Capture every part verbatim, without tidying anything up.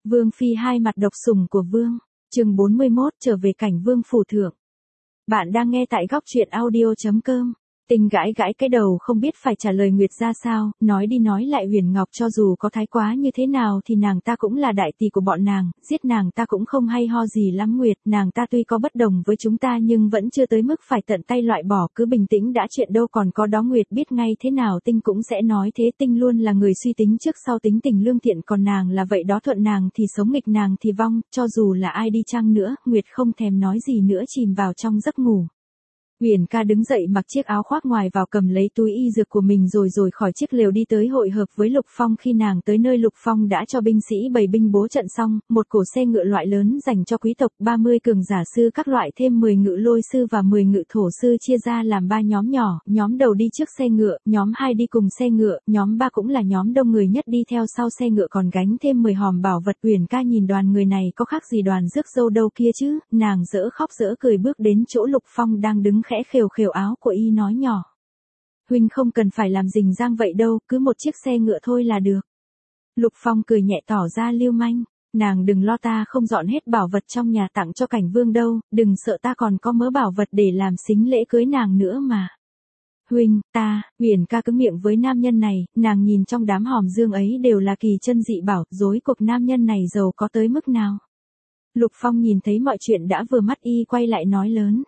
Vương phi hai mặt độc sủng của vương. Chương bốn mươi mốt trở về cảnh vương phủ thượng. Bạn đang nghe tại góc truyện audio chấm com. Tình gãi gãi cái đầu không biết phải trả lời Nguyệt ra sao, nói đi nói lại Huyền Ngọc cho dù có thái quá như thế nào thì nàng ta cũng là đại tỷ của bọn nàng, giết nàng ta cũng không hay ho gì lắm Nguyệt, nàng ta tuy có bất đồng với chúng ta nhưng vẫn chưa tới mức phải tận tay loại bỏ, cứ bình tĩnh đã, chuyện đâu còn có đó. Nguyệt biết ngay thế nào Tinh cũng sẽ nói thế, Tinh luôn là người suy tính trước sau, tính tình lương thiện, còn nàng là vậy đó, thuận nàng thì sống, nghịch nàng thì vong, cho dù là ai đi chăng nữa. Nguyệt không thèm nói gì nữa, chìm vào trong giấc ngủ. Huyền ca đứng dậy mặc chiếc áo khoác ngoài vào, cầm lấy túi y dược của mình rồi rồi khỏi chiếc lều đi tới hội hợp với Lục Phong. Khi nàng tới nơi, Lục Phong đã cho binh sĩ bày binh bố trận xong, một cổ xe ngựa loại lớn dành cho quý tộc, ba mươi cường giả sư các loại thêm mười ngự lôi sư và mười ngự thổ sư chia ra làm ba nhóm nhỏ, nhóm đầu đi trước xe ngựa, nhóm hai đi cùng xe ngựa, nhóm ba cũng là nhóm đông người nhất đi theo sau xe ngựa còn gánh thêm mười hòm bảo vật. Huyền ca nhìn đoàn người này có khác gì đoàn rước dâu đâu kia chứ, nàng dỡ khóc dỡ cười bước đến chỗ Lục Phong đang đứng, khẽ khều khều áo của y nói nhỏ: huynh không cần phải làm rình rang vậy đâu, cứ một chiếc xe ngựa thôi là được. Lục Phong cười nhẹ tỏ ra lưu manh: nàng đừng lo, ta không dọn hết bảo vật trong nhà tặng cho cảnh vương đâu, đừng sợ, ta còn có mớ bảo vật để làm sính lễ cưới nàng nữa mà. Huynh, ta, Huyền ca cứng miệng với nam nhân này, nàng nhìn trong đám hòm dương ấy đều là kỳ chân dị bảo, rối cuộc nam nhân này giàu có tới mức nào. Lục Phong nhìn thấy mọi chuyện đã vừa mắt, y quay lại nói lớn: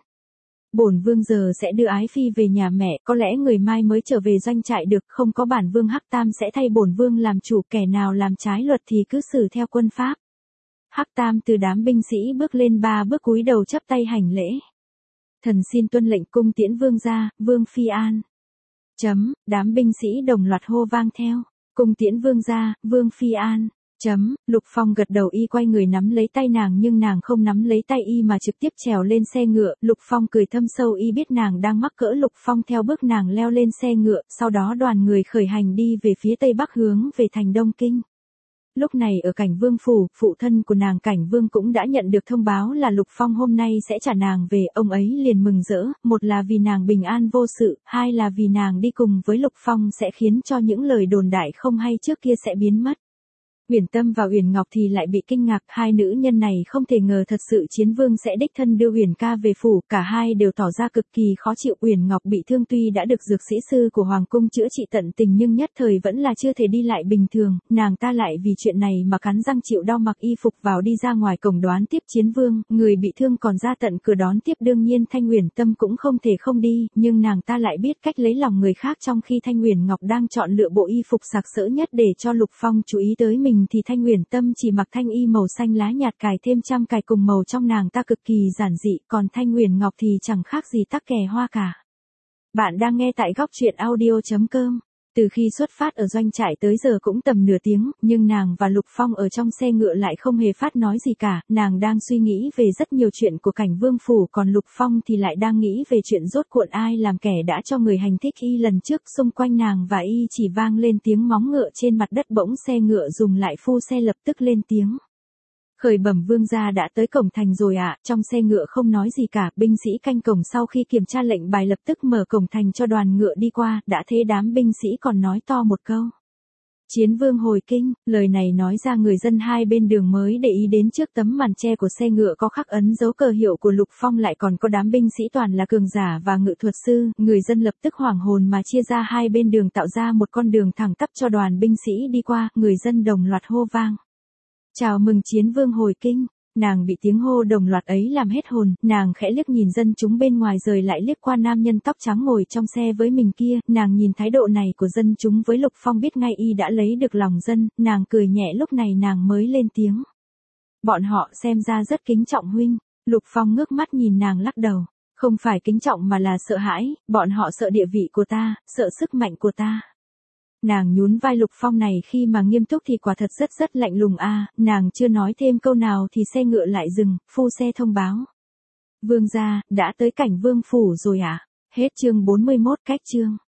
bổn vương giờ sẽ đưa ái phi về nhà mẹ, có lẽ người mai mới trở về doanh trại được, không có bản vương Hắc Tam sẽ thay bổn vương làm chủ, kẻ nào làm trái luật thì cứ xử theo quân pháp. Hắc Tam từ đám binh sĩ bước lên ba bước cúi đầu chắp tay hành lễ: thần xin tuân lệnh, cung tiễn vương gia, vương phi an. Chấm, đám binh sĩ đồng loạt hô vang theo: cung tiễn vương gia, vương phi an. Chấm, Lục Phong gật đầu, y quay người nắm lấy tay nàng nhưng nàng không nắm lấy tay y mà trực tiếp trèo lên xe ngựa. Lục Phong cười thâm sâu, y biết nàng đang mắc cỡ. Lục Phong theo bước nàng leo lên xe ngựa, sau đó đoàn người khởi hành đi về phía tây bắc hướng về thành Đông Kinh. Lúc này ở cảnh vương phủ, phụ thân của nàng cảnh vương cũng đã nhận được thông báo là Lục Phong hôm nay sẽ trả nàng về, ông ấy liền mừng rỡ, một là vì nàng bình an vô sự, hai là vì nàng đi cùng với Lục Phong sẽ khiến cho những lời đồn đại không hay trước kia sẽ biến mất. Uyển Tâm và Uyển Ngọc thì lại bị kinh ngạc, hai nữ nhân này không thể ngờ thật sự Chiến Vương sẽ đích thân đưa Uyển ca về phủ, cả hai đều tỏ ra cực kỳ khó chịu. Uyển Ngọc bị thương tuy đã được dược sĩ sư của hoàng cung chữa trị tận tình nhưng nhất thời vẫn là chưa thể đi lại bình thường, nàng ta lại vì chuyện này mà cắn răng chịu đau, mặc y phục vào đi ra ngoài cổng đoán tiếp Chiến Vương, người bị thương còn ra tận cửa đón tiếp. Đương nhiên Thanh Uyển Tâm cũng không thể không đi, nhưng nàng ta lại biết cách lấy lòng người khác. Trong khi Thanh Uyển Ngọc đang chọn lựa bộ y phục sặc sỡ nhất để cho Lục Phong chú ý tới mình thì Thanh Uyển Tâm chỉ mặc thanh y màu xanh lá nhạt cài thêm trăm cài cùng màu trong, nàng ta cực kỳ giản dị, còn Thanh Uyển Ngọc thì chẳng khác gì tắc kè hoa cả. Bạn đang nghe tại góc truyện audio chấm com. Từ khi xuất phát ở doanh trại tới giờ cũng tầm nửa tiếng, nhưng nàng và Lục Phong ở trong xe ngựa lại không hề phát nói gì cả, nàng đang suy nghĩ về rất nhiều chuyện của cảnh vương phủ, còn Lục Phong thì lại đang nghĩ về chuyện rốt cuộc ai làm kẻ đã cho người hành thích y lần trước. Xung quanh nàng và y chỉ vang lên tiếng móng ngựa trên mặt đất, bỗng xe ngựa dừng lại, phu xe lập tức lên tiếng: khởi bẩm vương gia, đã tới cổng thành rồi ạ. Trong xe ngựa không nói gì cả, binh sĩ canh cổng sau khi kiểm tra lệnh bài lập tức mở cổng thành cho đoàn ngựa đi qua, đã thế đám binh sĩ còn nói to một câu: Chiến Vương hồi kinh. Lời này nói ra người dân hai bên đường mới để ý đến, trước tấm màn che của xe ngựa có khắc ấn dấu cờ hiệu của Lục Phong, lại còn có đám binh sĩ toàn là cường giả và ngự thuật sư, người dân lập tức hoảng hồn mà chia ra hai bên đường, tạo ra một con đường thẳng tắp cho đoàn binh sĩ đi qua. Người dân đồng loạt hô vang: chào mừng Chiến Vương hồi kinh. Nàng bị tiếng hô đồng loạt ấy làm hết hồn, nàng khẽ liếc nhìn dân chúng bên ngoài rồi lại liếc qua nam nhân tóc trắng ngồi trong xe với mình kia, nàng nhìn thái độ này của dân chúng với Lục Phong biết ngay y đã lấy được lòng dân, nàng cười nhẹ, lúc này nàng mới lên tiếng: bọn họ xem ra rất kính trọng huynh. Lục Phong ngước mắt nhìn nàng lắc đầu: không phải kính trọng mà là sợ hãi, bọn họ sợ địa vị của ta, sợ sức mạnh của ta. Nàng nhún vai. Lục Phong này khi mà nghiêm túc thì quả thật rất rất lạnh lùng a. À, nàng chưa nói thêm câu nào thì xe ngựa lại dừng, phu xe thông báo: vương gia, đã tới cảnh vương phủ rồi ạ. À? Hết chương bốn mươi mốt, cách chương.